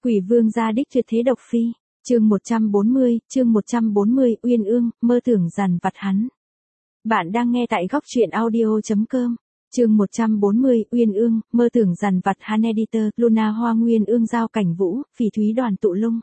Quỷ vương gia đích tuyệt thế độc phi, chương 140, Uyên Ương, mơ tưởng dằn vặt hắn. Bạn đang nghe tại góc truyện audio.com. Chương 140, Uyên Ương, mơ tưởng dằn vặt hắn. Editor, Luna Hoa Nguyên Ương giao cảnh vũ, phỉ thúy đoàn tụ lung.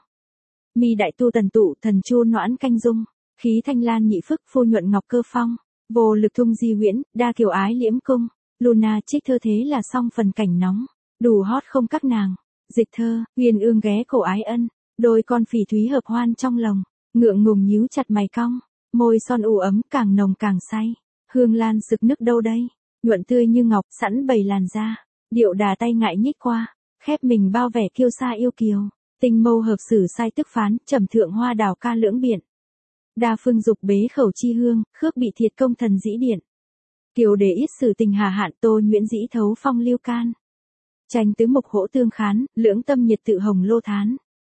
Mi đại tu tần tụ, thần chu noãn canh dung, khí thanh lan nhị phức, phu nhuận ngọc cơ phong, vô lực thung di huyễn, đa kiều ái liễm cung. Luna trích thơ thế là xong phần cảnh nóng, đủ hot không các nàng. Dịch thơ, Uyên Ương ghé cổ ái ân, đôi con phỉ thúy hợp hoan trong lòng, ngượng ngùng nhíu chặt mày cong, môi son u ấm càng nồng càng say, hương lan sực nức đâu đây, nhuận tươi như ngọc sẵn bày làn da, điệu đà tay ngại nhích qua, khép mình bao vẻ kiêu sa yêu kiều, tinh mâu hợp sử sai tức phán, trầm thượng hoa đào ca lưỡng biện. Đa phương dục bế khẩu chi hương, khước bị thiệt công thần dĩ điện. Kiều để ít sử tình hà hạn, tô nhuyễn dĩ thấu phong lưu can. Tranh tứ mộc hỗ tương khán, lưỡng tâm nhiệt tự hồng lô thán.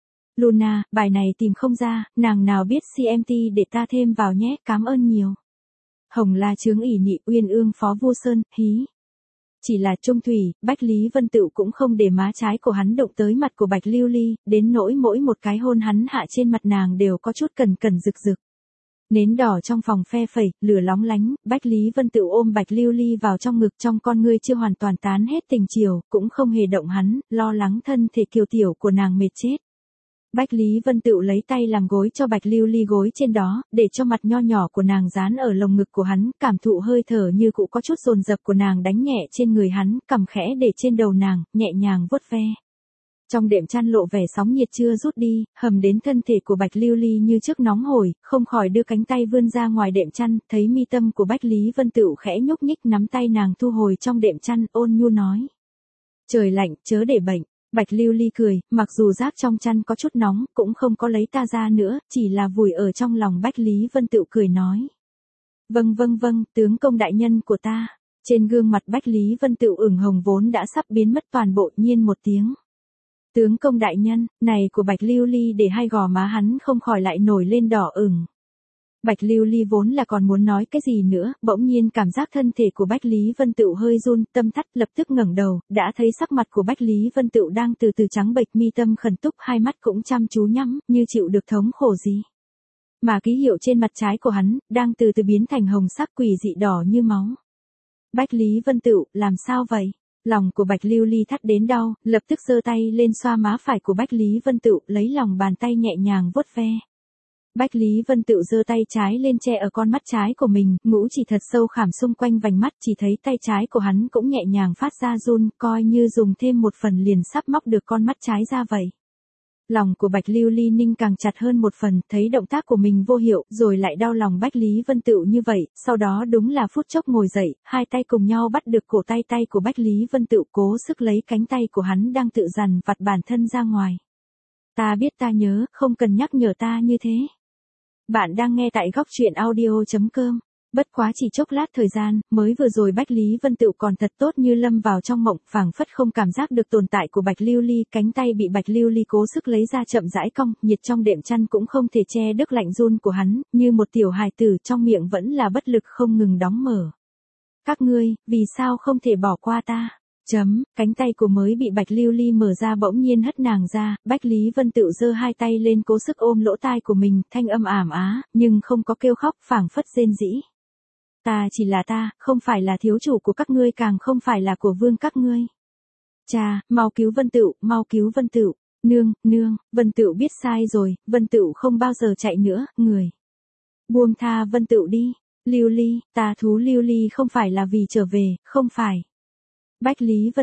Luna, bài này tìm không ra, nàng nào biết CMT để ta thêm vào nhé, cảm ơn nhiều. Hồng la chướng ỷ nhị, Uyên Ương phó vua sơn, hí. Chỉ là trung thủy, Bách Lý Vân Tựu cũng không để má trái của hắn động tới mặt của Bạch Lưu Ly, đến nỗi mỗi một cái hôn hắn hạ trên mặt nàng đều có chút cần rực rực. Nến đỏ trong phòng phe phẩy, lửa lóng lánh, Bách Lý Vân Tựu ôm Bạch Lưu Ly vào trong ngực, trong con ngươi chưa hoàn toàn tán hết tình chiều, cũng không hề động hắn, lo lắng thân thể kiều tiểu của nàng mệt chết. Bách Lý Vân Tựu lấy tay làm gối cho Bạch Lưu Ly gối trên đó, để cho mặt nho nhỏ của nàng dán ở lồng ngực của hắn, cảm thụ hơi thở như cụ có chút dồn dập của nàng đánh nhẹ trên người hắn, cầm khẽ để trên đầu nàng, nhẹ nhàng vuốt ve. Trong đệm chăn lộ vẻ sóng nhiệt chưa rút đi, hầm đến thân thể của Bạch Lưu Ly như trước nóng hổi, không khỏi đưa cánh tay vươn ra ngoài đệm chăn, thấy mi tâm của Bách Lý Vân Tựu khẽ nhúc nhích, nắm tay nàng thu hồi trong đệm chăn, ôn nhu nói: "Trời lạnh, chớ để bệnh." Bạch Lưu Ly cười, mặc dù giác trong chăn có chút nóng, cũng không có lấy ta ra nữa, chỉ là vùi ở trong lòng Bách Lý Vân Tựu cười nói: "Vâng, tướng công đại nhân của ta." Trên gương mặt Bách Lý Vân Tựu ửng hồng vốn đã sắp biến mất toàn bộ, nhiên một tiếng "Tướng công đại nhân" này của Bạch Lưu Ly để hai gò má hắn không khỏi lại nổi lên đỏ ửng. Bạch Lưu Ly vốn là còn muốn nói cái gì nữa, bỗng nhiên cảm giác thân thể của Bách Lý Vân Tựu hơi run, tâm thắt, lập tức ngẩng đầu, đã thấy sắc mặt của Bách Lý Vân Tựu đang từ từ trắng bệch, mi tâm khẩn túc, hai mắt cũng chăm chú nhắm, như chịu được thống khổ gì. Mà ký hiệu trên mặt trái của hắn, đang từ từ biến thành hồng sắc quỷ dị đỏ như máu. Bách Lý Vân Tựu, làm sao vậy? Lòng của Bạch Lưu Ly thắt đến đau, lập tức giơ tay lên xoa má phải của Bách Lý Vân Tựu, lấy lòng bàn tay nhẹ nhàng vuốt ve. Bách Lý Vân Tựu giơ tay trái lên che ở con mắt trái của mình, ngũ chỉ thật sâu khảm xung quanh vành mắt, chỉ thấy tay trái của hắn cũng nhẹ nhàng phát ra run, coi như dùng thêm một phần liền sắp móc được con mắt trái ra vậy. Lòng của Bạch Lưu Ly ninh càng chặt hơn một phần, thấy động tác của mình vô hiệu, rồi lại đau lòng Bách Lý Vân Tựu như vậy, sau đó đúng là phút chốc ngồi dậy, hai tay cùng nhau bắt được cổ tay của Bách Lý Vân Tựu, cố sức lấy cánh tay của hắn đang tự dằn vặt bản thân ra ngoài. "Ta biết ta nhớ, không cần nhắc nhở ta như thế." Bạn đang nghe tại góc truyện audio.com. Bất quá chỉ chốc lát thời gian, mới vừa rồi Bách Lý Vân Tựu còn thật tốt như lâm vào trong mộng, phảng phất không cảm giác được tồn tại của Bạch Lưu Ly, cánh tay bị Bạch Lưu Ly cố sức lấy ra chậm rãi cong, nhiệt trong đệm chăn cũng không thể che đứt lạnh run của hắn, như một tiểu hài tử trong miệng vẫn là bất lực không ngừng đóng mở. "Các ngươi, vì sao không thể bỏ qua ta?" Cánh tay của mới bị Bạch Lưu Ly mở ra bỗng nhiên hất nàng ra, Bách Lý Vân Tựu giơ hai tay lên cố sức ôm lỗ tai của mình, thanh âm ảm á, nhưng không có kêu khóc, phảng phất rên rỉ. "Ta chỉ là ta, không phải là thiếu chủ của các ngươi, càng không phải là của vương các ngươi. Cha, mau cứu Vân Tựu, mau cứu Vân Tựu. Nương, Vân Tựu biết sai rồi, Vân Tựu không bao giờ chạy nữa, người. Buông tha Vân Tựu đi. Lưu Ly, ta thú Lưu Ly không phải là vì trở về, không phải." Bách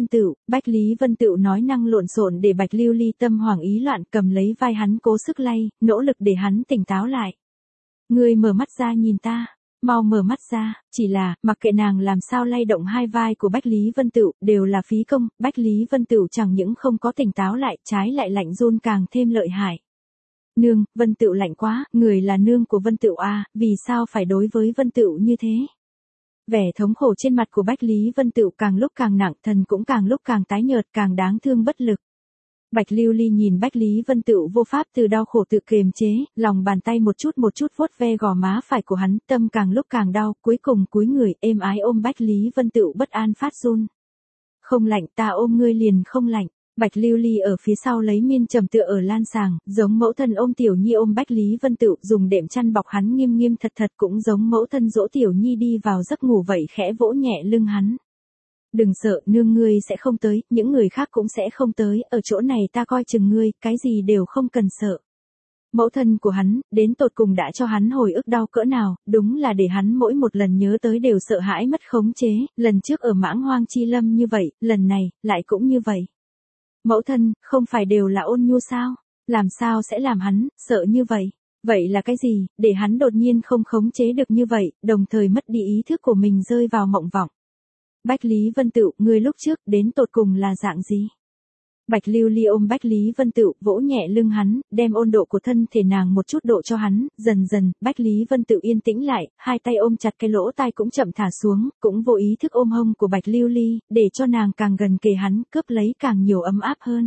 Lý Vân Tựu nói năng lộn xộn để Bạch Lưu Ly tâm hoảng ý loạn, cầm lấy vai hắn cố sức lay, nỗ lực để hắn tỉnh táo lại. "Ngươi mở mắt ra nhìn ta, mau mở mắt ra." Chỉ là, mặc kệ nàng làm sao lay động hai vai của Bách Lý Vân Tựu, đều là phí công, Bách Lý Vân Tựu chẳng những không có tỉnh táo lại, trái lại lạnh run càng thêm lợi hại. "Nương, Vân Tựu lạnh quá, người là nương của Vân Tựu à, vì sao phải đối với Vân Tựu như thế?" Vẻ thống khổ trên mặt của Bách Lý Vân Tựu càng lúc càng nặng, thần cũng càng lúc càng tái nhợt, càng đáng thương bất lực. Bạch Lưu Ly nhìn Bách Lý Vân Tựu vô pháp từ đau khổ tự kiềm chế, lòng bàn tay một chút vuốt ve gò má phải của hắn, tâm càng lúc càng đau, cuối cùng cúi người êm ái ôm Bách Lý Vân Tựu bất an phát run. "Không lạnh, ta ôm ngươi liền không lạnh." Bạch Lưu Ly ở phía sau lấy miên trầm tựa ở lan sàng, giống mẫu thân ôm Tiểu Nhi ôm Bách Lý Vân Tựu, dùng đệm chăn bọc hắn nghiêm nghiêm thật thật, cũng giống mẫu thân dỗ Tiểu Nhi đi vào giấc ngủ vậy, khẽ vỗ nhẹ lưng hắn. Đừng sợ, nương ngươi sẽ không tới, những người khác cũng sẽ không tới, ở chỗ này ta coi chừng ngươi, cái gì đều không cần sợ. Mẫu thân của hắn, đến tột cùng đã cho hắn hồi ức đau cỡ nào, đúng là để hắn mỗi một lần nhớ tới đều sợ hãi mất khống chế, lần trước ở Mãng Hoang Chi Lâm như vậy, lần này, lại cũng như vậy. Mẫu thân, không phải đều là ôn nhu sao? Làm sao sẽ làm hắn, sợ như vậy? Vậy là cái gì, để hắn đột nhiên không khống chế được như vậy, đồng thời mất đi ý thức của mình rơi vào mộng vọng. Bách Lý Vân Tựu, ngươi lúc trước, đến tột cùng là dạng gì? Bạch Lưu Ly ôm Bách Lý Vân Tựu, vỗ nhẹ lưng hắn, đem ôn độ của thân thể nàng một chút độ cho hắn, dần dần, Bách Lý Vân Tựu yên tĩnh lại, hai tay ôm chặt cái lỗ tai cũng chậm thả xuống, cũng vô ý thức ôm hông của Bạch Lưu Ly, để cho nàng càng gần kề hắn, cướp lấy càng nhiều ấm áp hơn.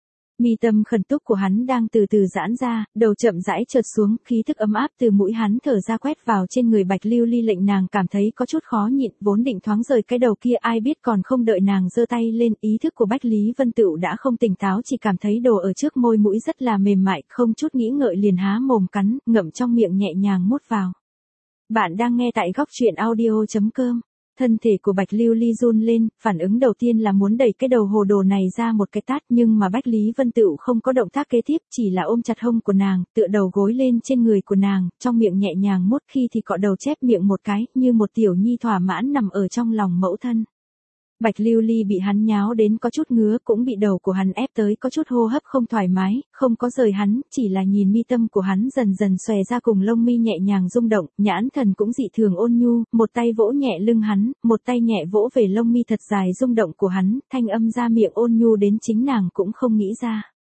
Mi tâm khẩn túc của hắn đang từ từ giãn ra, đầu chậm rãi trượt xuống, khí thức ấm áp từ mũi hắn thở ra quét vào trên người Bạch Lưu Ly, lệnh nàng cảm thấy có chút khó nhịn, vốn định thoáng rời cái đầu kia, ai biết còn không đợi nàng giơ tay lên, ý thức của Bách Lý Vân Tựu đã không tỉnh táo, chỉ cảm thấy đồ ở trước môi mũi rất là mềm mại, không chút nghĩ ngợi liền há mồm cắn, ngậm trong miệng nhẹ nhàng mút vào. Bạn đang nghe tại góc truyện audio.com. Thân thể của Bạch Lưu Ly run lên, phản ứng đầu tiên là muốn đẩy cái đầu hồ đồ này ra một cái tát, nhưng mà Bách Lý Vân Tựu không có động tác kế tiếp, chỉ là ôm chặt hông của nàng, tựa đầu gối lên trên người của nàng, trong miệng nhẹ nhàng mút, khi thì cọ đầu chép miệng một cái, như một tiểu nhi thỏa mãn nằm ở trong lòng mẫu thân. Bạch Lưu Ly bị hắn nháo đến có chút ngứa, cũng bị đầu của hắn ép tới có chút hô hấp không thoải mái, không có rời hắn, chỉ là nhìn mi tâm của hắn dần dần xòe ra cùng lông mi nhẹ nhàng rung động, nhãn thần cũng dị thường ôn nhu, một tay vỗ nhẹ lưng hắn, một tay nhẹ vỗ về lông mi thật dài rung động của hắn, thanh âm ra miệng ôn nhu đến chính nàng cũng không nghĩ ra.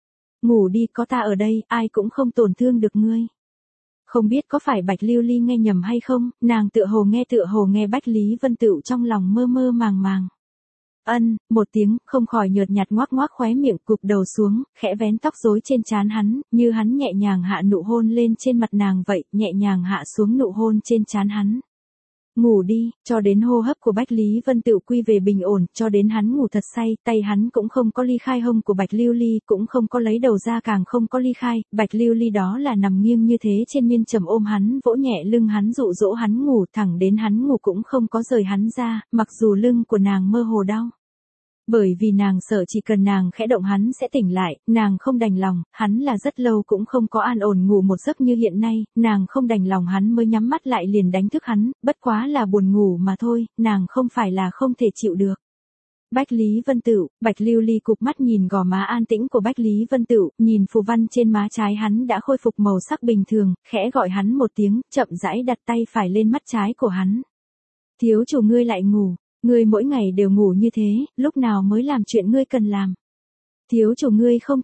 Ngủ đi, có ta ở đây, ai cũng không tổn thương được ngươi. Không biết có phải Bạch Lưu Ly nghe nhầm hay không, nàng tựa hồ nghe Bách Lý Vân Tựu trong lòng mơ mơ màng màng. Một tiếng, không khỏi nhợt nhạt ngoác ngoác khóe miệng, cụp đầu xuống, khẽ vén tóc rối trên trán hắn, như hắn nhẹ nhàng hạ nụ hôn lên trên mặt nàng vậy, nhẹ nhàng hạ xuống nụ hôn trên trán hắn. Ngủ đi, cho đến hô hấp của Bách Lý Vân Tựu quy về bình ổn, cho đến hắn ngủ thật say, tay hắn cũng không có ly khai hông của Bạch Lưu Ly, cũng không có lấy đầu ra, càng không có ly khai, Bạch Lưu Ly đó là nằm nghiêng như thế trên miên trầm ôm hắn, vỗ nhẹ lưng hắn, dụ dỗ hắn ngủ, thẳng đến hắn ngủ cũng không có rời hắn ra, mặc dù lưng của nàng mơ hồ đau. Bởi vì nàng sợ chỉ cần nàng khẽ động hắn sẽ tỉnh lại, nàng không đành lòng, hắn là rất lâu cũng không có an ổn ngủ một giấc như hiện nay, nàng không đành lòng hắn mới nhắm mắt lại liền đánh thức hắn, bất quá là buồn ngủ mà thôi, nàng không phải là không thể chịu được. Bách Lý Vân Tựu, Bạch Lưu Ly cụp mắt nhìn gò má an tĩnh của Bách Lý Vân Tựu, nhìn phù văn trên má trái hắn đã khôi phục màu sắc bình thường, khẽ gọi hắn một tiếng, chậm rãi đặt tay phải lên mắt trái của hắn. Thiếu chủ ngươi lại ngủ. Ngươi mỗi ngày đều ngủ như thế, lúc nào mới làm chuyện ngươi cần làm? Thiếu chủ ngươi không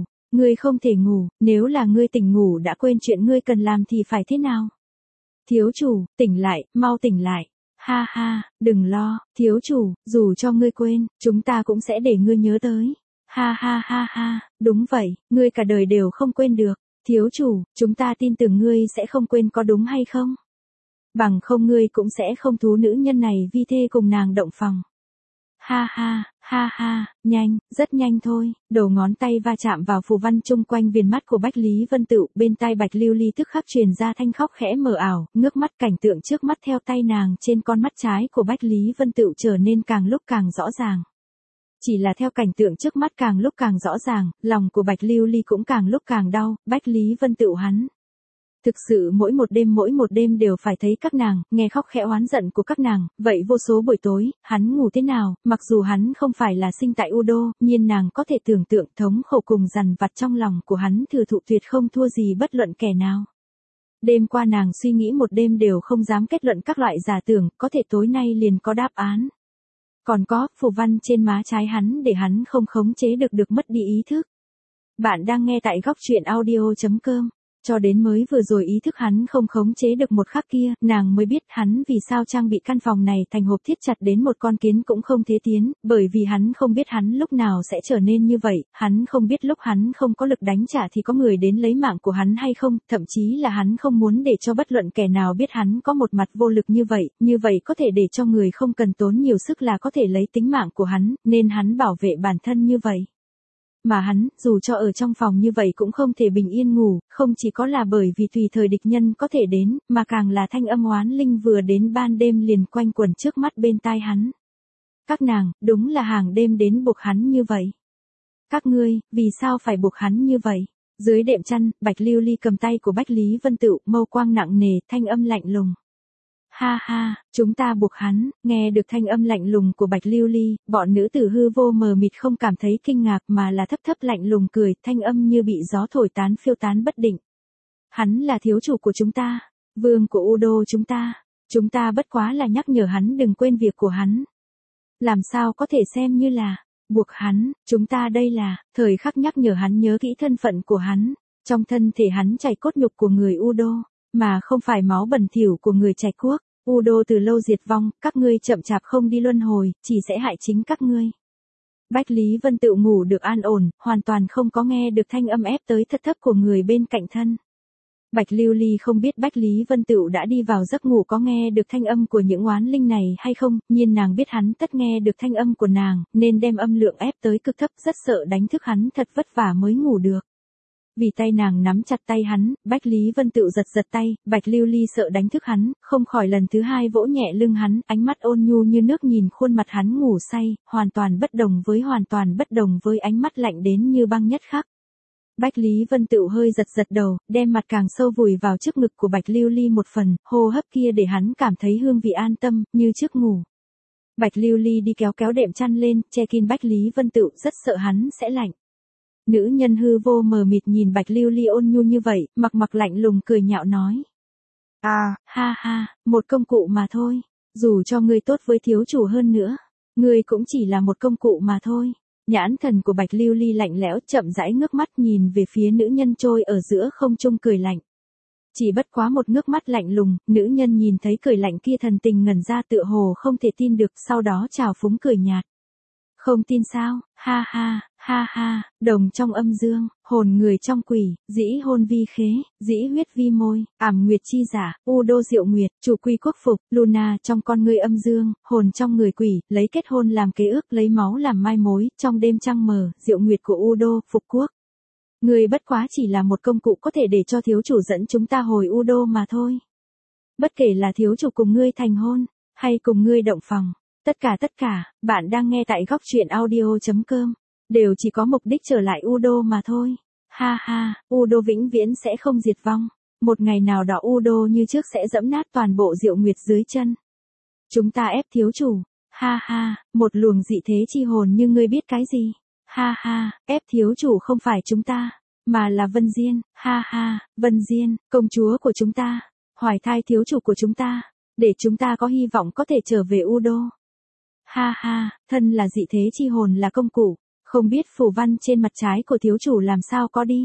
thể ngủ, nếu là ngươi tỉnh ngủ đã quên chuyện ngươi cần làm thì phải thế nào? Thiếu chủ, tỉnh lại, mau tỉnh lại. Ha ha, đừng lo, thiếu chủ, dù cho ngươi quên, chúng ta cũng sẽ để ngươi nhớ tới. Ha ha ha ha, đúng vậy, ngươi cả đời đều không quên được. Thiếu chủ, chúng ta tin tưởng ngươi sẽ không quên, có đúng hay không? Bằng không ngươi cũng sẽ không thú nữ nhân này vi thê cùng nàng động phòng. Ha ha, nhanh, rất nhanh thôi, đầu ngón tay va chạm vào phù văn chung quanh viền mắt của Bách Lý Vân Tựu, bên tai Bạch Lưu Ly tức khắc truyền ra thanh khóc khẽ mờ ảo, ngước mắt, cảnh tượng trước mắt theo tay nàng trên con mắt trái của Bách Lý Vân Tựu trở nên càng lúc càng rõ ràng. Chỉ là theo cảnh tượng trước mắt càng lúc càng rõ ràng, lòng của Bạch Lưu Ly cũng càng lúc càng đau, Bách Lý Vân Tựu hắn. Thực sự mỗi một đêm đều phải thấy các nàng, nghe khóc khẽ oán giận của các nàng, vậy vô số buổi tối, hắn ngủ thế nào, mặc dù hắn không phải là sinh tại U Đô, nhưng nàng có thể tưởng tượng thống khổ cùng dằn vặt trong lòng của hắn thừa thụ tuyệt không thua gì bất luận kẻ nào. Đêm qua nàng suy nghĩ một đêm đều không dám kết luận các loại giả tưởng, có thể tối nay liền có đáp án. Còn có, phù văn trên má trái hắn để hắn không khống chế được mất đi ý thức. Bạn đang nghe tại góc truyện audio.com. Cho đến mới vừa rồi ý thức hắn không khống chế được một khắc kia, nàng mới biết hắn vì sao trang bị căn phòng này thành hộp thiết chặt đến một con kiến cũng không thế tiến, bởi vì hắn không biết hắn lúc nào sẽ trở nên như vậy, hắn không biết lúc hắn không có lực đánh trả thì có người đến lấy mạng của hắn hay không, thậm chí là hắn không muốn để cho bất luận kẻ nào biết hắn có một mặt vô lực như vậy có thể để cho người không cần tốn nhiều sức là có thể lấy tính mạng của hắn, nên hắn bảo vệ bản thân như vậy. Mà hắn, dù cho ở trong phòng như vậy cũng không thể bình yên ngủ, không chỉ có là bởi vì tùy thời địch nhân có thể đến, mà càng là thanh âm oán linh vừa đến ban đêm liền quanh quẩn trước mắt bên tai hắn. Các nàng, đúng là hàng đêm đến buộc hắn như vậy. Các ngươi, vì sao phải buộc hắn như vậy? Dưới đệm chăn, Bạch Lưu Ly cầm tay của Bách Lý Vân Tựu, mâu quang nặng nề, thanh âm lạnh lùng. Ha ha, chúng ta buộc hắn. Nghe được thanh âm lạnh lùng của Bạch Lưu Ly, bọn nữ tử hư vô mờ mịt không cảm thấy kinh ngạc mà là thấp thấp lạnh lùng cười, thanh âm như bị gió thổi tán phiêu tán bất định. Hắn là thiếu chủ của chúng ta, vương của U Đô chúng ta bất quá là nhắc nhở hắn đừng quên việc của hắn. Làm sao có thể xem như là buộc hắn, chúng ta đây là thời khắc nhắc nhở hắn nhớ kỹ thân phận của hắn, trong thân thể hắn chảy cốt nhục của người U Đô, mà không phải máu bẩn thỉu của người Trạch quốc. U Đô từ lâu diệt vong, các ngươi chậm chạp không đi luân hồi, chỉ sẽ hại chính các ngươi. Bách Lý Vân Tựu ngủ được an ổn, hoàn toàn không có nghe được thanh âm ép tới thật thấp của người bên cạnh thân. Bạch Lưu Ly không biết Bách Lý Vân Tựu đã đi vào giấc ngủ có nghe được thanh âm của những oán linh này hay không, nhưng nàng biết hắn tất nghe được thanh âm của nàng, nên đem âm lượng ép tới cực thấp, rất sợ đánh thức hắn thật vất vả mới ngủ được. Vì tay nàng nắm chặt tay hắn, Bách Lý Vân Tựu giật tay, Bạch Lưu Ly sợ đánh thức hắn, không khỏi lần thứ hai vỗ nhẹ lưng hắn, ánh mắt ôn nhu như nước nhìn khuôn mặt hắn ngủ say, hoàn toàn bất đồng với ánh mắt lạnh đến như băng nhất khắc. Bách Lý Vân Tựu hơi giật đầu, đem mặt càng sâu vùi vào trước ngực của Bạch Lưu Ly một phần, hô hấp kia để hắn cảm thấy hương vị an tâm, như trước ngủ. Bạch Lưu Ly đi kéo đệm chăn lên, che kín Bách Lý Vân Tựu, rất sợ hắn sẽ lạnh. Nữ nhân hư vô mờ mịt nhìn Bạch Lưu Ly ôn nhu như vậy, mặc lạnh lùng cười nhạo nói. Ha ha, một công cụ mà thôi, dù cho ngươi tốt với thiếu chủ hơn nữa, ngươi cũng chỉ là một công cụ mà thôi. Nhãn thần của Bạch Lưu Ly lạnh lẽo chậm rãi ngước mắt nhìn về phía nữ nhân trôi ở giữa không trung cười lạnh. Chỉ bất quá một ngước mắt lạnh lùng, nữ nhân nhìn thấy cười lạnh kia thần tình ngẩn ra tựa hồ không thể tin được, sau đó trào phúng cười nhạt. Không tin sao, ha ha, đồng trong âm dương, hồn người trong quỷ, dĩ hôn vi khế, dĩ huyết vi môi, ảm nguyệt chi giả, U Đô Diệu Nguyệt, chủ quy quốc phục, Luna trong con người âm dương, hồn trong người quỷ, lấy kết hôn làm kế ước, lấy máu làm mai mối, trong đêm trăng mờ, Diệu Nguyệt của U Đô, phục quốc. Người bất quá chỉ là một công cụ có thể để cho thiếu chủ dẫn chúng ta hồi U Đô mà thôi. Bất kể là thiếu chủ cùng ngươi thành hôn, hay cùng ngươi động phòng. Tất cả, bạn đang nghe tại góc truyện audio.com, đều chỉ có mục đích trở lại U Đô mà thôi. Ha ha, U Đô vĩnh viễn sẽ không diệt vong. Một ngày nào đó U Đô như trước sẽ dẫm nát toàn bộ Diệu Nguyệt dưới chân. Chúng ta ép thiếu chủ. Ha ha, một luồng dị thế chi hồn như ngươi biết cái gì. Ha ha, ép thiếu chủ không phải chúng ta, mà là Vân Diên. Ha ha, Vân Diên, công chúa của chúng ta, hoài thai thiếu chủ của chúng ta, để chúng ta có hy vọng có thể trở về U Đô. Ha ha, thân là dị thế chi hồn là công cụ, không biết phù văn trên mặt trái của thiếu chủ làm sao có đi.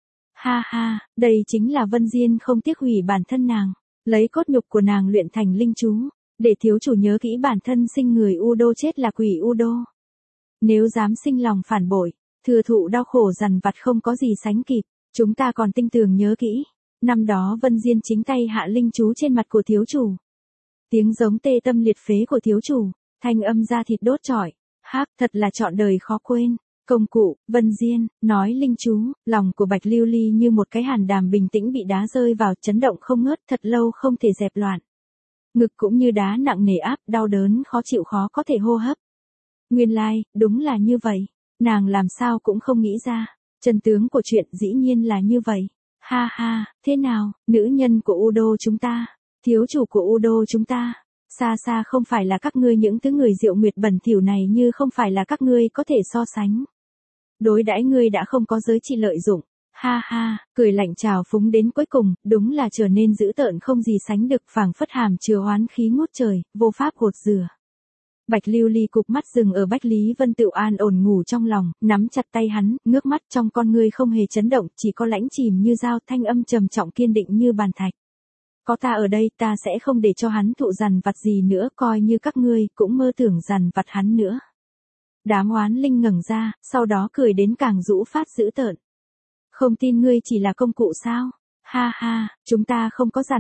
Ha ha, đây chính là Vân Diên không tiếc hủy bản thân nàng, lấy cốt nhục của nàng luyện thành linh chú, để thiếu chủ nhớ kỹ bản thân sinh người U Đô chết là quỷ U Đô. Nếu dám sinh lòng phản bội, thừa thụ đau khổ dằn vặt không có gì sánh kịp, chúng ta còn tinh tường nhớ kỹ. Năm đó Vân Diên chính tay hạ linh chú trên mặt của thiếu chủ. Tiếng giống tê tâm liệt phế của thiếu chủ. Thanh âm da thịt đốt trọi, thật là trọn đời khó quên. Công cụ, Vân Diên, nói linh chú, lòng của Bạch Lưu Ly như một cái hàn đàm bình tĩnh bị đá rơi vào, chấn động không ngớt, thật lâu không thể dẹp loạn. Ngực cũng như đá nặng nề áp, đau đớn khó chịu khó có thể hô hấp. Nguyên lai, đúng là như vậy, nàng làm sao cũng không nghĩ ra, chân tướng của chuyện dĩ nhiên là như vậy. Ha ha, thế nào, nữ nhân của U Đô chúng ta, thiếu chủ của U Đô chúng ta. Xa không phải là các ngươi những thứ người Diệu Nguyệt bẩn thỉu này, như không phải là các ngươi có thể so sánh. Đối đãi ngươi đã không có giới trị lợi dụng. Ha ha, cười lạnh trào phúng đến cuối cùng, đúng là trở nên dữ tợn không gì sánh được, phảng phất hàm chứa oán khí ngút trời, vô pháp gột rửa. Bạch Lưu Ly cụp mắt dừng ở Bách Lý Vân Tựu an ổn ngủ trong lòng, nắm chặt tay hắn, ngước mắt trong con ngươi không hề chấn động, chỉ có lãnh chìm như dao, thanh âm trầm trọng kiên định như bàn thạch. Có ta ở đây, ta sẽ không để cho hắn thụ dằn vặt gì nữa, coi như các ngươi cũng mơ tưởng dằn vặt hắn nữa. Đám oán linh ngẩng ra, sau đó cười đến càng rũ phát dữ tợn. Không tin ngươi chỉ là công cụ sao? Ha ha, chúng ta không có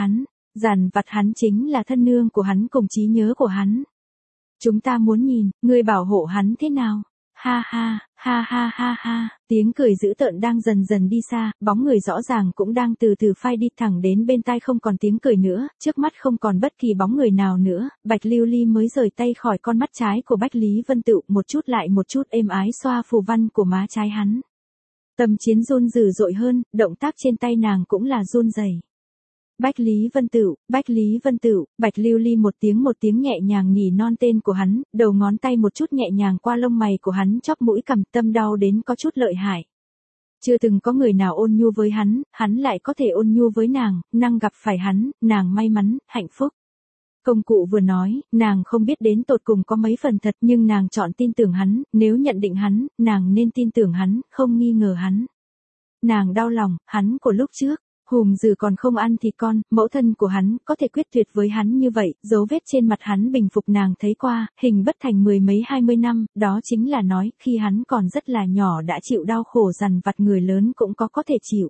dằn vặt hắn chính là thân nương của hắn cùng trí nhớ của hắn. Chúng ta muốn nhìn, ngươi bảo hộ hắn thế nào? Ha ha, ha ha ha ha, tiếng cười dữ tợn đang dần dần đi xa, bóng người rõ ràng cũng đang từ từ phai đi thẳng đến bên tai không còn tiếng cười nữa, trước mắt không còn bất kỳ bóng người nào nữa, Bạch Lưu Ly mới rời tay khỏi con mắt trái của Bách Lý Vân Tựu, một chút lại một chút êm ái xoa phù văn của má trái hắn. Tâm Chiến run dữ dội hơn, động tác trên tay nàng cũng là run rẩy. Bách Lý Vân Tựu, Bách Lý Vân Tựu, Bạch Lưu Ly một tiếng nhẹ nhàng nhỉ non tên của hắn, đầu ngón tay một chút nhẹ nhàng qua lông mày của hắn chóp mũi cằm, tâm đau đến có chút lợi hại. Chưa từng có người nào ôn nhu với hắn lại có thể ôn nhu với nàng gặp phải hắn, nàng may mắn, hạnh phúc. Công cụ vừa nói, nàng không biết đến tột cùng có mấy phần thật nhưng nàng chọn tin tưởng hắn, nếu nhận định hắn, nàng nên tin tưởng hắn, không nghi ngờ hắn. Nàng đau lòng, hắn của lúc trước. Hùng Dừ còn không ăn thịt con, mẫu thân của hắn có thể quyết tuyệt với hắn như vậy, dấu vết trên mặt hắn bình phục nàng thấy qua, hình bất thành 10 mấy 20 năm, đó chính là nói, khi hắn còn rất là nhỏ đã chịu đau khổ dằn vặt người lớn cũng có thể chịu.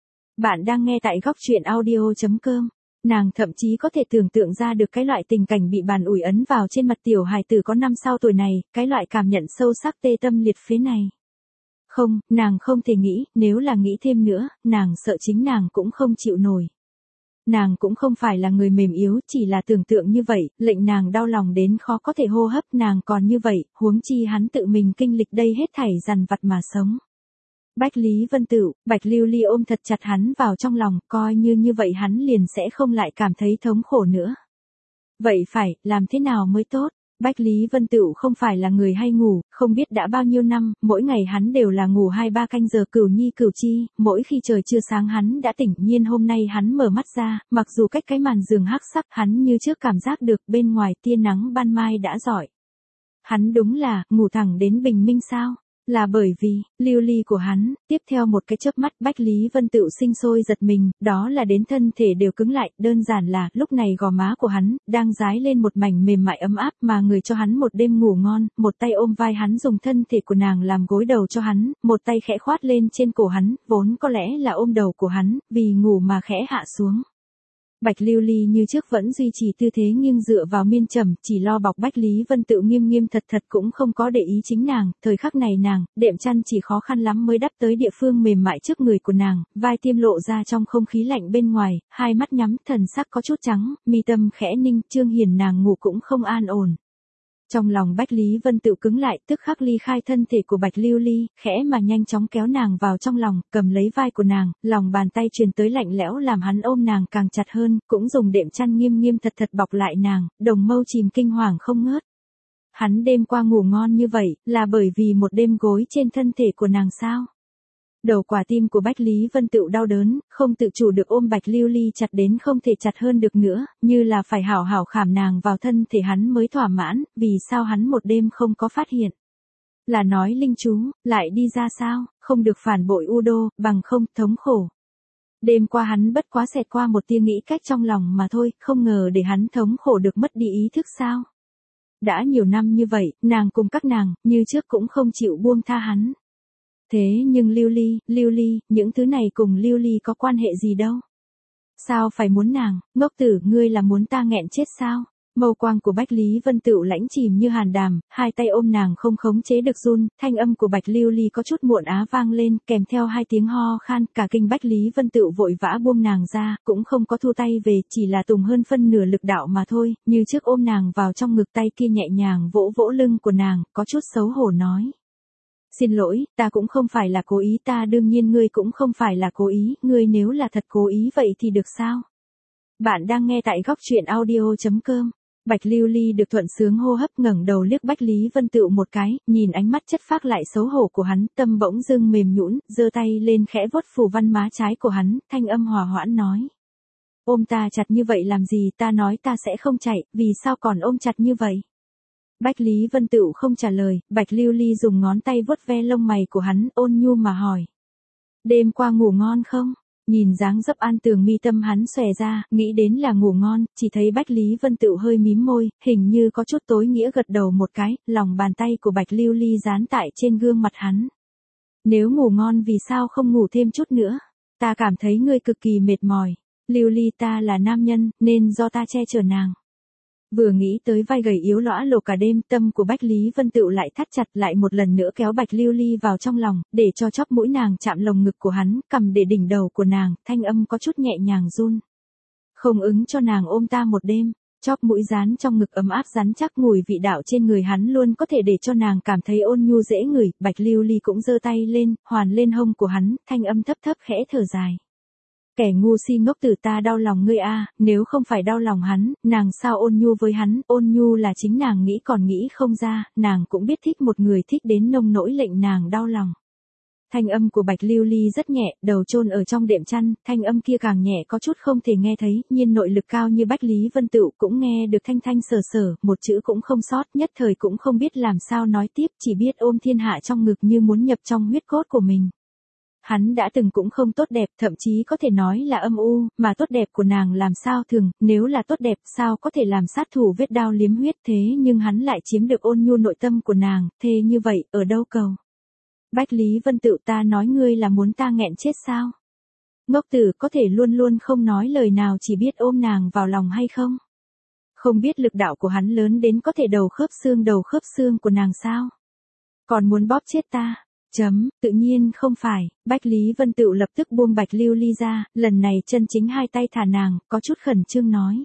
Bạn đang nghe tại góc truyện audio.com. Nàng thậm chí có thể tưởng tượng ra được cái loại tình cảnh bị bàn ủi ấn vào trên mặt tiểu hài tử có năm sau tuổi này, cái loại cảm nhận sâu sắc tê tâm liệt phế này. Không, nàng không thể nghĩ, nếu là nghĩ thêm nữa, nàng sợ chính nàng cũng không chịu nổi. Nàng cũng không phải là người mềm yếu, chỉ là tưởng tượng như vậy, lệnh nàng đau lòng đến khó có thể hô hấp, nàng còn như vậy, huống chi hắn tự mình kinh lịch đây hết thảy dằn vặt mà sống. Bách Lý Vân Tựu, Bạch Lưu Ly ôm thật chặt hắn vào trong lòng, coi như vậy hắn liền sẽ không lại cảm thấy thống khổ nữa. Vậy phải, làm thế nào mới tốt? Bách Lý Vân Tựu không phải là người hay ngủ, không biết đã bao nhiêu năm, mỗi ngày hắn đều là ngủ 2-3 canh giờ cửu nhi cửu chi, mỗi khi trời chưa sáng hắn đã tỉnh, nhiên hôm nay hắn mở mắt ra, mặc dù cách cái màn giường hắc sắc hắn như trước cảm giác được bên ngoài tia nắng ban mai đã rọi. Hắn đúng là, ngủ thẳng đến bình minh sao? Là bởi vì, Lưu Ly của hắn, tiếp theo một cái chớp mắt Bách Lý Vân Tựu sinh sôi giật mình, đó là đến thân thể đều cứng lại, đơn giản là, lúc này gò má của hắn, đang dái lên một mảnh mềm mại ấm áp mà người cho hắn một đêm ngủ ngon, một tay ôm vai hắn dùng thân thể của nàng làm gối đầu cho hắn, một tay khẽ khoát lên trên cổ hắn, vốn có lẽ là ôm đầu của hắn, vì ngủ mà khẽ hạ xuống. Bạch Lưu Ly như trước vẫn duy trì tư thế nghiêng dựa vào miên trầm, chỉ lo bọc Bách Lý Vân Tựu nghiêm thật cũng không có để ý chính nàng, thời khắc này nàng, đệm chăn chỉ khó khăn lắm mới đắp tới địa phương mềm mại trước người của nàng, vai tiêm lộ ra trong không khí lạnh bên ngoài, hai mắt nhắm, thần sắc có chút trắng, mi tâm khẽ ninh, Trương Hiền nàng ngủ cũng không an ổn. Trong lòng Bách Lý Vân Tựu cứng lại, tức khắc ly khai thân thể của Bạch Lưu Ly, khẽ mà nhanh chóng kéo nàng vào trong lòng, cầm lấy vai của nàng, lòng bàn tay truyền tới lạnh lẽo làm hắn ôm nàng càng chặt hơn, cũng dùng đệm chăn nghiêm thật bọc lại nàng, đồng mâu chìm kinh hoàng không ngớt. Hắn đêm qua ngủ ngon như vậy, là bởi vì một đêm gối trên thân thể của nàng sao? Đầu quả tim của Bách Lý Vân Tựu đau đớn, không tự chủ được ôm Bạch Lưu Ly chặt đến không thể chặt hơn được nữa, như là phải hảo hảo khảm nàng vào thân thể hắn mới thỏa mãn, vì sao hắn một đêm không có phát hiện. Là nói linh chú, lại đi ra sao, không được phản bội Udo, bằng không, thống khổ. Đêm qua hắn bất quá xẹt qua một tia nghĩ cách trong lòng mà thôi, không ngờ để hắn thống khổ được mất đi ý thức sao. Đã nhiều năm như vậy, nàng cùng các nàng, như trước cũng không chịu buông tha hắn. Thế nhưng Lưu Ly, những thứ này cùng Lưu Ly có quan hệ gì đâu? Sao phải muốn nàng, ngốc tử, ngươi là muốn ta nghẹn chết sao? Mâu quang của Bách Lý Vân Tựu lãnh chìm như hàn đàm, hai tay ôm nàng không khống chế được run, thanh âm của Bạch Lưu Ly có chút muộn á vang lên, kèm theo hai tiếng ho khan, cả kinh Bách Lý Vân Tựu vội vã buông nàng ra, cũng không có thu tay về, chỉ là tùng hơn phân nửa lực đạo mà thôi, như trước ôm nàng vào trong ngực, tay kia nhẹ nhàng vỗ vỗ lưng của nàng, có chút xấu hổ nói. Xin lỗi, ta cũng không phải là cố ý, ta đương nhiên ngươi cũng không phải là cố ý, ngươi nếu là thật cố ý vậy thì được sao? Bạn đang nghe tại góc truyện audio.com. Bạch Lưu Ly được thuận sướng hô hấp, ngẩng đầu liếc Bách Lý Vân Tựu một cái, nhìn ánh mắt chất phác lại xấu hổ của hắn, tâm bỗng dưng mềm nhũn, giơ tay lên khẽ vuốt phù văn má trái của hắn, thanh âm hòa hoãn nói. Ôm ta chặt như vậy làm gì, ta nói ta sẽ không chạy, vì sao còn ôm chặt như vậy? Bách Lý Vân Tựu không trả lời, Bạch Lưu Ly dùng ngón tay vuốt ve lông mày của hắn, ôn nhu mà hỏi. Đêm qua ngủ ngon không? Nhìn dáng dấp an tường mi tâm hắn xòe ra, nghĩ đến là ngủ ngon, chỉ thấy Bách Lý Vân Tựu hơi mím môi, hình như có chút tối nghĩa gật đầu một cái, lòng bàn tay của Bạch Lưu Ly dán tại trên gương mặt hắn. Nếu ngủ ngon vì sao không ngủ thêm chút nữa? Ta cảm thấy ngươi cực kỳ mệt mỏi. Lưu Ly, ta là nam nhân, nên do ta che chở nàng. Vừa nghĩ tới vai gầy yếu lõa lồ cả đêm, tâm của Bách Lý Vân Tựu lại thắt chặt, lại một lần nữa kéo Bạch Lưu Ly vào trong lòng, để cho chóp mũi nàng chạm lồng ngực của hắn, cầm để đỉnh đầu của nàng, thanh âm có chút nhẹ nhàng run. Không ứng cho nàng ôm ta một đêm, chóp mũi dán trong ngực ấm áp rắn chắc, mùi vị đạo trên người hắn luôn có thể để cho nàng cảm thấy ôn nhu dễ ngửi. Bạch Lưu Ly cũng giơ tay lên, hoàn lên hông của hắn, thanh âm thấp thấp khẽ thở dài. Kẻ ngu si ngốc tử, ta đau lòng ngươi a, nếu không phải đau lòng hắn, nàng sao ôn nhu với hắn, ôn nhu là chính nàng nghĩ còn nghĩ không ra, nàng cũng biết thích một người thích đến nông nỗi lệnh nàng đau lòng. Thanh âm của Bạch Lưu Ly rất nhẹ, đầu chôn ở trong đệm chăn, thanh âm kia càng nhẹ có chút không thể nghe thấy, nhiên nội lực cao như Bách Lý Vân Tựu cũng nghe được thanh thanh sờ sờ, một chữ cũng không sót, nhất thời cũng không biết làm sao nói tiếp, chỉ biết ôm thiên hạ trong ngực như muốn nhập trong huyết cốt của mình. Hắn đã từng cũng không tốt đẹp, thậm chí có thể nói là âm u, mà tốt đẹp của nàng làm sao thường, nếu là tốt đẹp sao có thể làm sát thủ vết đao liếm huyết, thế nhưng hắn lại chiếm được ôn nhu nội tâm của nàng, thê như vậy, ở đâu cầu. Bách Lý Vân Tựu, ta nói ngươi là muốn ta nghẹn chết sao? Ngốc tử, có thể luôn luôn không nói lời nào, chỉ biết ôm nàng vào lòng hay không? Không biết lực đạo của hắn lớn đến có thể đầu khớp xương của nàng sao? Còn muốn bóp chết ta? Tự nhiên không phải. Bách Lý Vân Tựu lập tức buông Bạch Lưu Ly ra, lần này chân chính hai tay thả nàng, có chút khẩn trương nói.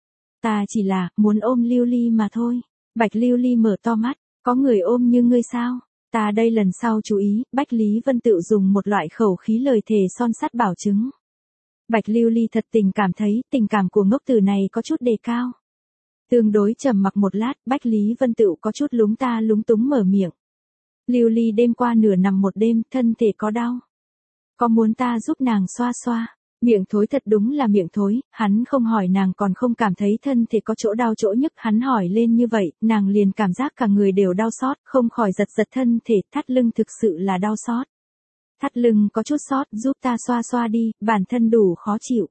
Ta chỉ là, muốn ôm Lưu Ly mà thôi. Bạch Lưu Ly mở to mắt, có người ôm như ngươi sao? Ta đây lần sau chú ý. Bách Lý Vân Tựu dùng một loại khẩu khí lời thề son sắt bảo chứng. Bạch Lưu Ly thật tình cảm thấy, tình cảm của ngốc tử này có chút đề cao. Tương đối trầm mặc một lát, Bách Lý Vân Tựu có chút lúng túng mở miệng. Lưu Ly đêm qua nửa nằm một đêm, thân thể có đau. Có muốn ta giúp nàng xoa xoa? Miệng thối thật đúng là miệng thối, hắn không hỏi nàng còn không cảm thấy thân thể có chỗ đau chỗ nhức, hắn hỏi lên như vậy, nàng liền cảm giác cả người đều đau xót, không khỏi giật thân thể, thắt lưng thực sự là đau xót. Thắt lưng có chút xót, giúp ta xoa xoa đi, bản thân đủ khó chịu.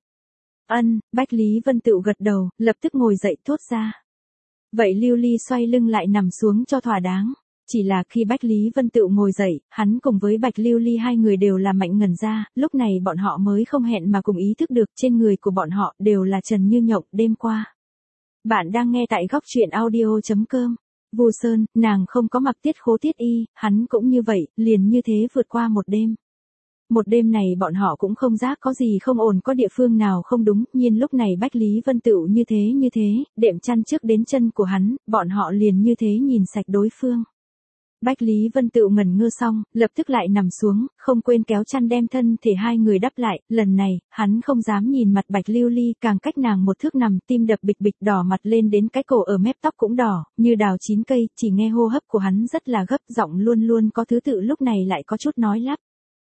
Bách Lý Vân Tựu gật đầu, lập tức ngồi dậy thốt ra. Vậy Lưu Ly xoay lưng lại nằm xuống cho thỏa đáng. Chỉ là khi Bách Lý Vân Tựu ngồi dậy, hắn cùng với Bạch Lưu Ly hai người đều là mạnh ngẩn ra, lúc này bọn họ mới không hẹn mà cùng ý thức được trên người của bọn họ đều là trần như nhộng đêm qua. Bạn đang nghe tại góc truyện audio.com. Vu Sơn, nàng không có mặc tiết khố tiết y, hắn cũng như vậy, liền như thế vượt qua một đêm. Một đêm này bọn họ cũng không giác có gì không ổn, có địa phương nào không đúng, nhiên lúc này Bách Lý Vân Tựu như thế, đệm chăn trước đến chân của hắn, bọn họ liền như thế nhìn sạch đối phương. Bách Lý Vân Tựu ngẩn ngơ xong, lập tức lại nằm xuống, không quên kéo chăn đem thân thể hai người đắp lại, lần này, hắn không dám nhìn mặt Bạch Lưu Ly, càng cách nàng một thước nằm, tim đập bịch bịch, đỏ mặt lên đến cái cổ, ở mép tóc cũng đỏ, như đào chín cây, chỉ nghe hô hấp của hắn rất là gấp, giọng luôn luôn có thứ tự, lúc này lại có chút nói lắp.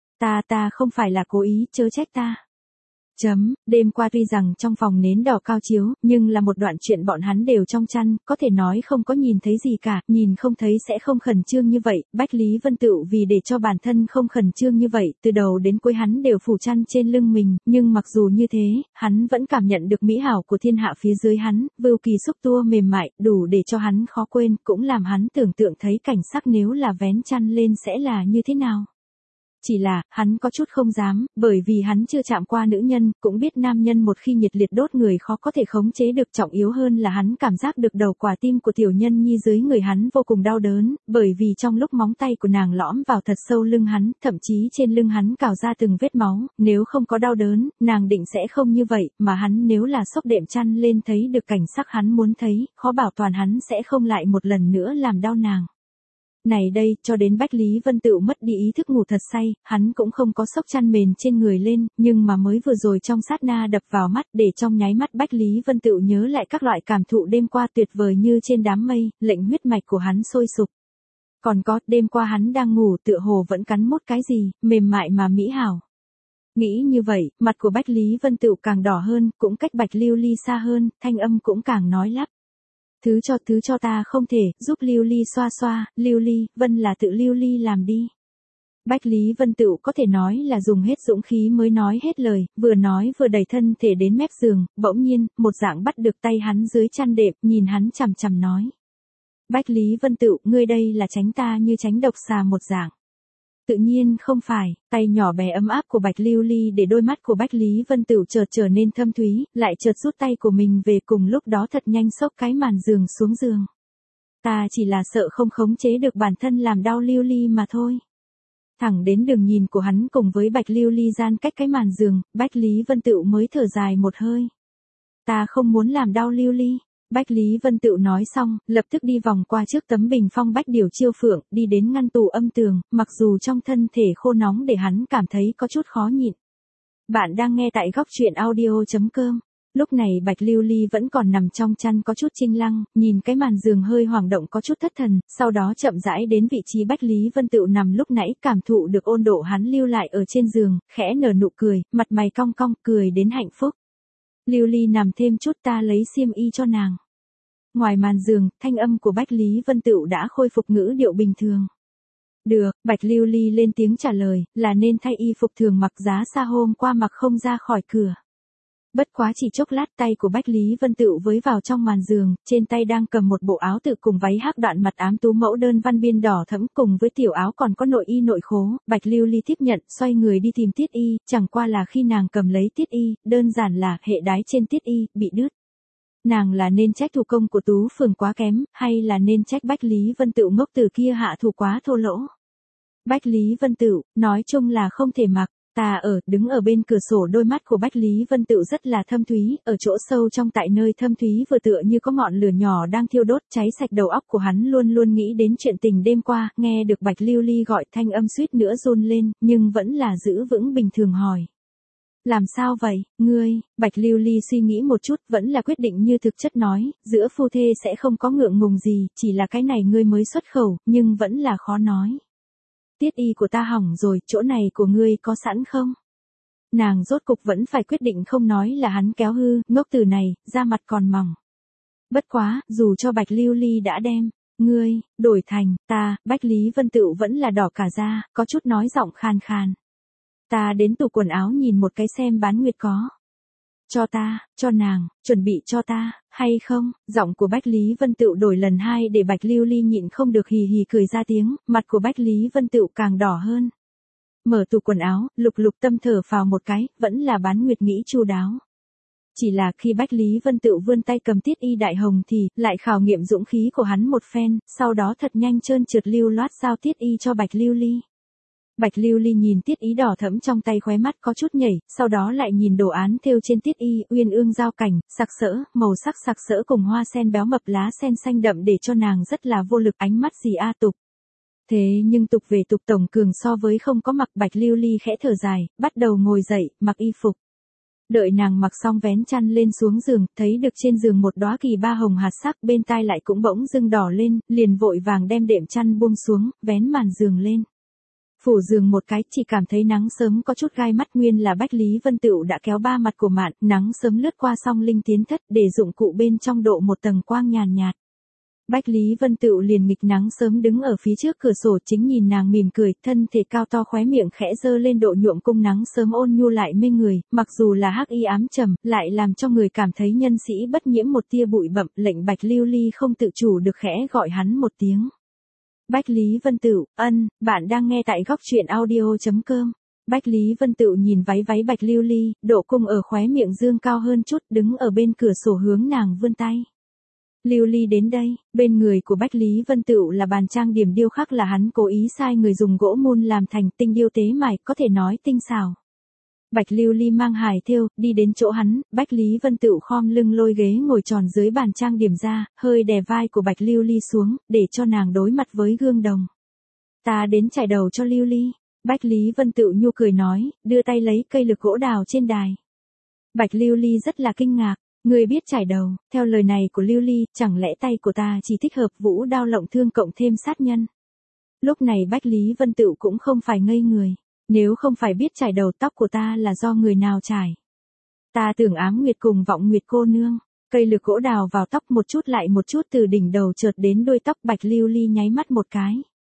Ta không phải là cố ý, chớ trách ta. Đêm qua tuy rằng trong phòng nến đỏ cao chiếu, nhưng là một đoạn chuyện bọn hắn đều trong chăn, có thể nói không có nhìn thấy gì cả, nhìn không thấy sẽ không khẩn trương như vậy. Bách Lý Vân Tựu vì để cho bản thân không khẩn trương như vậy, từ đầu đến cuối hắn đều phủ chăn trên lưng mình, nhưng mặc dù như thế, hắn vẫn cảm nhận được mỹ hảo của thiên hạ phía dưới hắn, vưu kỳ xúc tua mềm mại, đủ để cho hắn khó quên, cũng làm hắn tưởng tượng thấy cảnh sắc nếu là vén chăn lên sẽ là như thế nào. Chỉ là, hắn có chút không dám, bởi vì hắn chưa chạm qua nữ nhân, cũng biết nam nhân một khi nhiệt liệt đốt người khó có thể khống chế được, trọng yếu hơn là hắn cảm giác được đầu quả tim của tiểu nhân nhi dưới người hắn vô cùng đau đớn, bởi vì trong lúc móng tay của nàng lõm vào thật sâu lưng hắn, thậm chí trên lưng hắn cào ra từng vết máu, nếu không có đau đớn, nàng định sẽ không như vậy, mà hắn nếu là xốc đệm chăn lên thấy được cảnh sắc hắn muốn thấy, khó bảo toàn hắn sẽ không lại một lần nữa làm đau nàng. Này đây, cho đến Bách Lý Vân Tựu mất đi ý thức ngủ thật say, hắn cũng không có xốc chăn mền trên người lên, nhưng mà mới vừa rồi trong sát na đập vào mắt, để trong nháy mắt Bách Lý Vân Tựu nhớ lại các loại cảm thụ đêm qua tuyệt vời như trên đám mây, lệnh huyết mạch của hắn sôi sục. Còn có, đêm qua hắn đang ngủ tựa hồ vẫn cắn mốt cái gì, mềm mại mà mỹ hảo. Nghĩ như vậy, mặt của Bách Lý Vân Tựu càng đỏ hơn, cũng cách Bạch Lưu Ly xa hơn, thanh âm cũng càng nói lắp. Thứ cho ta không thể, giúp Lưu Ly xoa xoa, Lưu Ly, Vân là tự Lưu Ly làm đi. Bách Lý Vân Tựu có thể nói là dùng hết dũng khí mới nói hết lời, vừa nói vừa đẩy thân thể đến mép giường, bỗng nhiên, một dạng bắt được tay hắn dưới chăn đệm, nhìn hắn chằm chằm nói. Bách Lý Vân Tựu, ngươi đây là tránh ta như tránh độc xà một dạng. Tự nhiên không phải, tay nhỏ bé ấm áp của Bạch Lưu Ly để đôi mắt của Bách Lý Vân Tửu chợt trở nên thâm thúy, lại chợt rút tay của mình về, cùng lúc đó thật nhanh xốc cái màn giường xuống giường. Ta chỉ là sợ không khống chế được bản thân làm đau Lưu Ly mà thôi. Thẳng đến đường nhìn của hắn cùng với Bạch Lưu Ly gian cách cái màn giường, Bách Lý Vân Tửu mới thở dài một hơi. Ta không muốn làm đau Lưu Ly. Bách Lý Vân Tửu nói xong, lập tức đi vòng qua trước tấm bình phong Bách Điểu Chiêu Phượng, đi đến ngăn tủ âm tường, mặc dù trong thân thể khô nóng để hắn cảm thấy có chút khó nhịn. Bạn đang nghe tại góc truyện audio.com. Lúc này Bạch Lưu Ly vẫn còn nằm trong chăn có chút chinh lăng, nhìn cái màn giường hơi hoảng động có chút thất thần, sau đó chậm rãi đến vị trí Bách Lý Vân Tửu nằm lúc nãy, cảm thụ được ôn độ hắn lưu lại ở trên giường, khẽ nở nụ cười, mặt mày cong cong, cười đến hạnh phúc. Lưu Ly nằm thêm chút, ta lấy xiêm y cho nàng. Ngoài màn giường, thanh âm của Bách Lý Vân Tửu đã khôi phục ngữ điệu bình thường. Được, Bạch Lưu Ly lên tiếng trả lời, là nên thay y phục thường mặc giá xa hôm qua mặc không ra khỏi cửa. Bất quá chỉ chốc lát, tay của Bách Lý Vân Tửu với vào trong màn giường, trên tay đang cầm một bộ áo tự cùng váy hắc đoạn mặt ám tú mẫu đơn văn biên đỏ thẫm, cùng với tiểu áo còn có nội y nội khố. Bạch Lưu Ly tiếp nhận, xoay người đi tìm tiết y, chẳng qua là khi nàng cầm lấy tiết y, đơn giản là hệ đái trên tiết y bị đứt. Nàng là nên trách thủ công của Tú Phường quá kém, hay là nên trách Bách Lý Vân Tửu ngốc từ kia hạ thủ quá thô lỗ? Bách Lý Vân Tửu, nói chung là không thể mặc. Đứng ở bên cửa sổ, đôi mắt của Bách Lý Vân Tửu rất là thâm thúy, ở chỗ sâu trong tại nơi thâm thúy vừa tựa như có ngọn lửa nhỏ đang thiêu đốt, cháy sạch đầu óc của hắn, luôn luôn nghĩ đến chuyện tình đêm qua. Nghe được Bạch Lưu Ly gọi, thanh âm suýt nữa run lên, nhưng vẫn là giữ vững bình thường hỏi. Làm sao vậy, ngươi? Bạch Lưu Ly suy nghĩ một chút, vẫn là quyết định như thực chất nói, giữa phu thê sẽ không có ngượng ngùng gì, chỉ là cái này ngươi mới xuất khẩu, nhưng vẫn là khó nói. Tiết y của ta hỏng rồi, chỗ này của ngươi có sẵn không? Nàng rốt cục vẫn phải quyết định không nói là hắn kéo hư, ngốc từ này, da mặt còn mỏng. Bất quá, dù cho Bạch Lưu Ly đã đem, ngươi, đổi thành, ta, Bách Lý Vân Tửu vẫn là đỏ cả da, có chút nói giọng khan khan. Ta đến tủ quần áo nhìn một cái xem bán nguyệt có. Cho ta, cho nàng, chuẩn bị cho ta, hay không? Giọng của Bách Lý Vân Tửu đổi lần hai để Bạch Lưu Ly nhịn không được hì hì cười ra tiếng, mặt của Bách Lý Vân Tửu càng đỏ hơn. Mở tủ quần áo, lục lục tâm thở phào một cái, vẫn là bán nguyệt nghĩ chu đáo. Chỉ là khi Bách Lý Vân Tửu vươn tay cầm tiết y đại hồng thì, lại khảo nghiệm dũng khí của hắn một phen, sau đó thật nhanh trơn trượt lưu loát giao tiết y cho Bạch Lưu Ly. Bạch Lưu Ly nhìn tiết y đỏ thẫm trong tay, khóe mắt có chút nhảy, sau đó lại nhìn đồ án thêu trên tiết y, uyên ương giao cảnh, sặc sỡ, màu sắc sặc sỡ cùng hoa sen béo mập lá sen xanh đậm để cho nàng rất là vô lực, ánh mắt gì a tục. Thế nhưng tục về tục tổng cường so với không có mặc. Bạch Lưu Ly khẽ thở dài, bắt đầu ngồi dậy, mặc y phục. Đợi nàng mặc xong vén chăn lên xuống giường, thấy được trên giường một đóa kỳ ba hồng hạt sắc, bên tai lại cũng bỗng dưng đỏ lên, liền vội vàng đem đệm chăn buông xuống, vén màn giường lên. Phủ giường một cái, chỉ cảm thấy nắng sớm có chút gai mắt, nguyên là Bách Lý Vân Tửu đã kéo ba mặt của mạn, nắng sớm lướt qua song linh tiến thất để dụng cụ bên trong độ một tầng quang nhàn nhạt. Bách Lý Vân Tửu liền nghịch nắng sớm đứng ở phía trước cửa sổ, chính nhìn nàng mỉm cười, thân thể cao to, khóe miệng khẽ dơ lên độ nhuộm cung nắng sớm ôn nhu lại mê người, mặc dù là hắc y ám trầm, lại làm cho người cảm thấy nhân sĩ bất nhiễm một tia bụi bặm, lệnh Bạch Lưu Ly không tự chủ được khẽ gọi hắn một tiếng. Bách Lý Vân Tửu, bạn đang nghe tại góc truyện audio.com. Bách Lý Vân Tửu nhìn váy Bạch Lưu Ly, độ cung ở khóe miệng dương cao hơn chút, đứng ở bên cửa sổ hướng nàng vươn tay. Lưu Ly đến đây, bên người của Bách Lý Vân Tửu là bàn trang điểm điêu khắc, là hắn cố ý sai người dùng gỗ mun làm thành, tinh điêu tế mài, có thể nói tinh xảo. Bạch Lưu Ly mang hài thêu, đi đến chỗ hắn, Bách Lý Vân Tửu khom lưng lôi ghế ngồi tròn dưới bàn trang điểm ra, hơi đè vai của Bạch Lưu Ly xuống, để cho nàng đối mặt với gương đồng. Ta đến chải đầu cho Lưu Ly. Bách Lý Vân Tửu nhu cười nói, đưa tay lấy cây lược gỗ đào trên đài. Bạch Lưu Ly rất là kinh ngạc, ngươi biết chải đầu? Theo lời này của Lưu Ly, chẳng lẽ tay của ta chỉ thích hợp vũ đao lộng thương cộng thêm sát nhân? Lúc này Bách Lý Vân Tửu cũng không phải ngây người. Nếu không phải biết chải đầu, tóc của ta là do người nào chải? Ta tưởng Ám Nguyệt cùng Vọng Nguyệt cô nương. Cây lược gỗ đào vào tóc một chút lại một chút, từ đỉnh đầu chợt đến đuôi tóc. Bạch Lưu Ly nháy mắt một cái.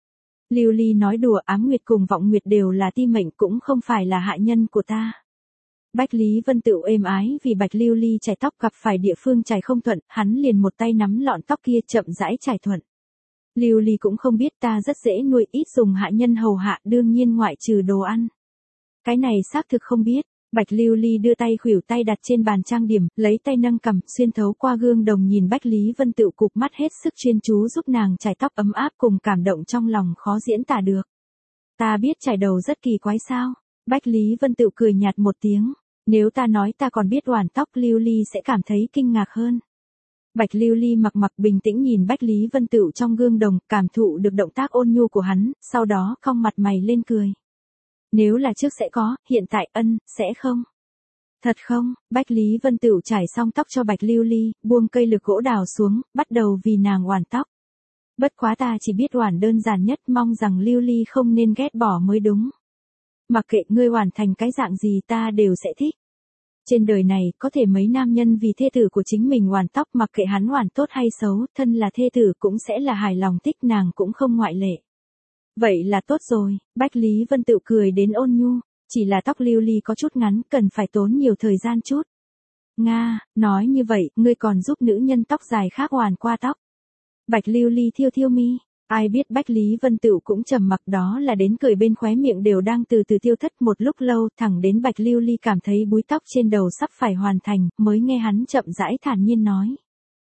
Lưu Ly nói đùa, Ám Nguyệt cùng Vọng Nguyệt đều là ti mệnh, cũng không phải là hạ nhân của ta. Bách Lý Vân Tửu êm ái vì Bạch Lưu Ly chải tóc gặp phải địa phương chải không thuận, hắn liền một tay nắm lọn tóc kia chậm rãi chải thuận. Lưu Ly cũng không biết ta rất dễ nuôi, ít dùng hạ nhân hầu hạ, đương nhiên ngoại trừ đồ ăn. Cái này xác thực không biết. Bạch Lưu Ly đưa tay khuỷu tay đặt trên bàn trang điểm, lấy tay nâng cằm, xuyên thấu qua gương đồng nhìn Bách Lý Vân Tựu cụp mắt hết sức chuyên chú giúp nàng chải tóc, ấm áp cùng cảm động trong lòng khó diễn tả được. Ta biết chải đầu rất kỳ quái sao? Bách Lý Vân Tựu cười nhạt một tiếng. Nếu ta nói ta còn biết oản tóc, Lưu Ly sẽ cảm thấy kinh ngạc hơn. Bạch Lưu Ly mặc bình tĩnh nhìn Bách Lý Vân Tựu trong gương đồng, cảm thụ được động tác ôn nhu của hắn, sau đó cong mặt mày lên cười. Nếu là trước sẽ có, hiện tại sẽ không. Thật không? Bách Lý Vân Tựu trải xong tóc cho Bạch Lưu Ly, buông cây lược gỗ đào xuống, bắt đầu vì nàng oản tóc. Bất quá ta chỉ biết oản đơn giản nhất, mong rằng Lưu Ly không nên ghét bỏ mới đúng. Mặc kệ ngươi oản thành cái dạng gì ta đều sẽ thích. Trên đời này có thể mấy nam nhân vì thê tử của chính mình oản tóc, mặc kệ hắn oản tốt hay xấu, thân là thê tử cũng sẽ là hài lòng, thích nàng cũng không ngoại lệ. Vậy là tốt rồi, Bách Lý Vân Tựu cười đến ôn nhu, chỉ là tóc Lưu Ly có chút ngắn, cần phải tốn nhiều thời gian chút. Nga, nói như vậy, ngươi còn giúp nữ nhân tóc dài khác oản qua tóc. Bạch Lưu Ly thiêu mi, ai biết Bách Lý Vân Tựu cũng trầm mặc, đó là đến cười bên khóe miệng đều đang từ từ tiêu thất một lúc lâu, thẳng đến Bạch Lưu Ly cảm thấy búi tóc trên đầu sắp phải hoàn thành, mới nghe hắn chậm rãi thản nhiên nói.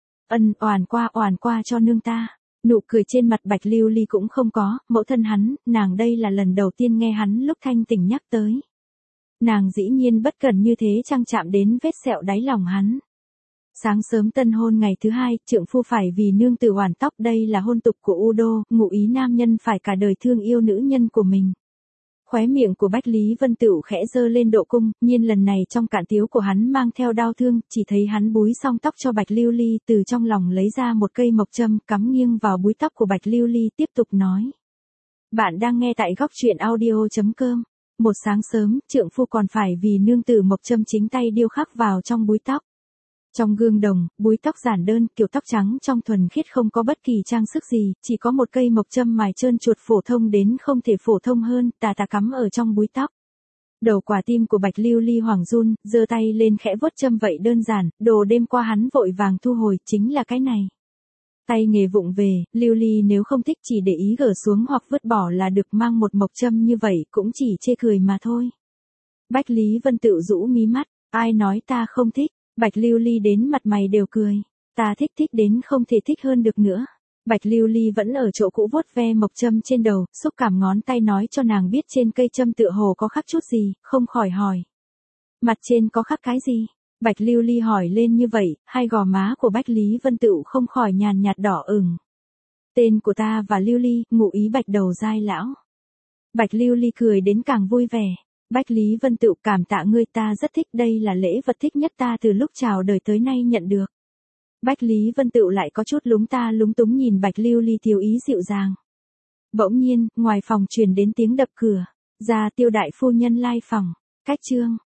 Oản qua cho nương ta. Nụ cười trên mặt Bạch Lưu Ly cũng không có, mẫu thân hắn, nàng đây là lần đầu tiên nghe hắn lúc thanh tỉnh nhắc tới. Nàng dĩ nhiên bất cần như thế chăng chạm đến vết sẹo đáy lòng hắn. Sáng sớm tân hôn ngày thứ hai, trượng phu phải vì nương tử oản tóc, đây là hôn tục của Udo, ngụ ý nam nhân phải cả đời thương yêu nữ nhân của mình. Khóe miệng của Bách Lý Vân Tựu khẽ dơ lên độ cung, nhiên lần này trong cạn tiếu của hắn mang theo đau thương, chỉ thấy hắn búi xong tóc cho Bạch Lưu Ly, từ trong lòng lấy ra một cây mộc châm, cắm nghiêng vào búi tóc của Bạch Lưu Ly, tiếp tục nói. Bạn đang nghe tại góc truyện audio.com. Một sáng sớm, trượng phu còn phải vì nương tử mộc châm chính tay điêu khắc vào trong búi tóc. Trong gương đồng, búi tóc giản đơn, kiểu tóc trắng trong thuần khiết không có bất kỳ trang sức gì, chỉ có một cây mộc châm mài trơn chuột phổ thông đến không thể phổ thông hơn, tà cắm ở trong búi tóc. Đầu quả tim của Bạch Lưu Ly hoảng run, giơ tay lên khẽ vuốt châm, vậy đơn giản, đồ đêm qua hắn vội vàng thu hồi, chính là cái này. Tay nghề vụng về, Lưu Ly nếu không thích chỉ để ý gỡ xuống hoặc vứt bỏ là được, mang một mộc châm như vậy cũng chỉ chê cười mà thôi. Bách Lý Vân Tựu rũ mí mắt, ai nói ta không thích. Bạch Lưu Ly đến mặt mày đều cười. Ta thích đến không thể thích hơn được nữa. Bạch Lưu Ly vẫn ở chỗ cũ vuốt ve mộc châm trên đầu, xúc cảm ngón tay nói cho nàng biết trên cây châm tựa hồ có khắc chút gì, không khỏi hỏi. Mặt trên có khắc cái gì? Bạch Lưu Ly hỏi lên như vậy, hai gò má của Bách Lý Vân Tựu không khỏi nhàn nhạt đỏ ửng. Tên của ta và Lưu Ly, ngụ ý Bạch đầu giai lão. Bạch Lưu Ly cười đến càng vui vẻ. Bách Lý Vân Tựu, cảm tạ ngươi, ta rất thích, đây là lễ vật thích nhất ta từ lúc chào đời tới nay nhận được. Bách Lý Vân Tựu lại có chút lúng túng nhìn Bạch Lưu Ly thiếu ý dịu dàng. Bỗng nhiên, ngoài phòng truyền đến tiếng đập cửa. Ra Tiêu đại phu nhân lai phòng. Cách chương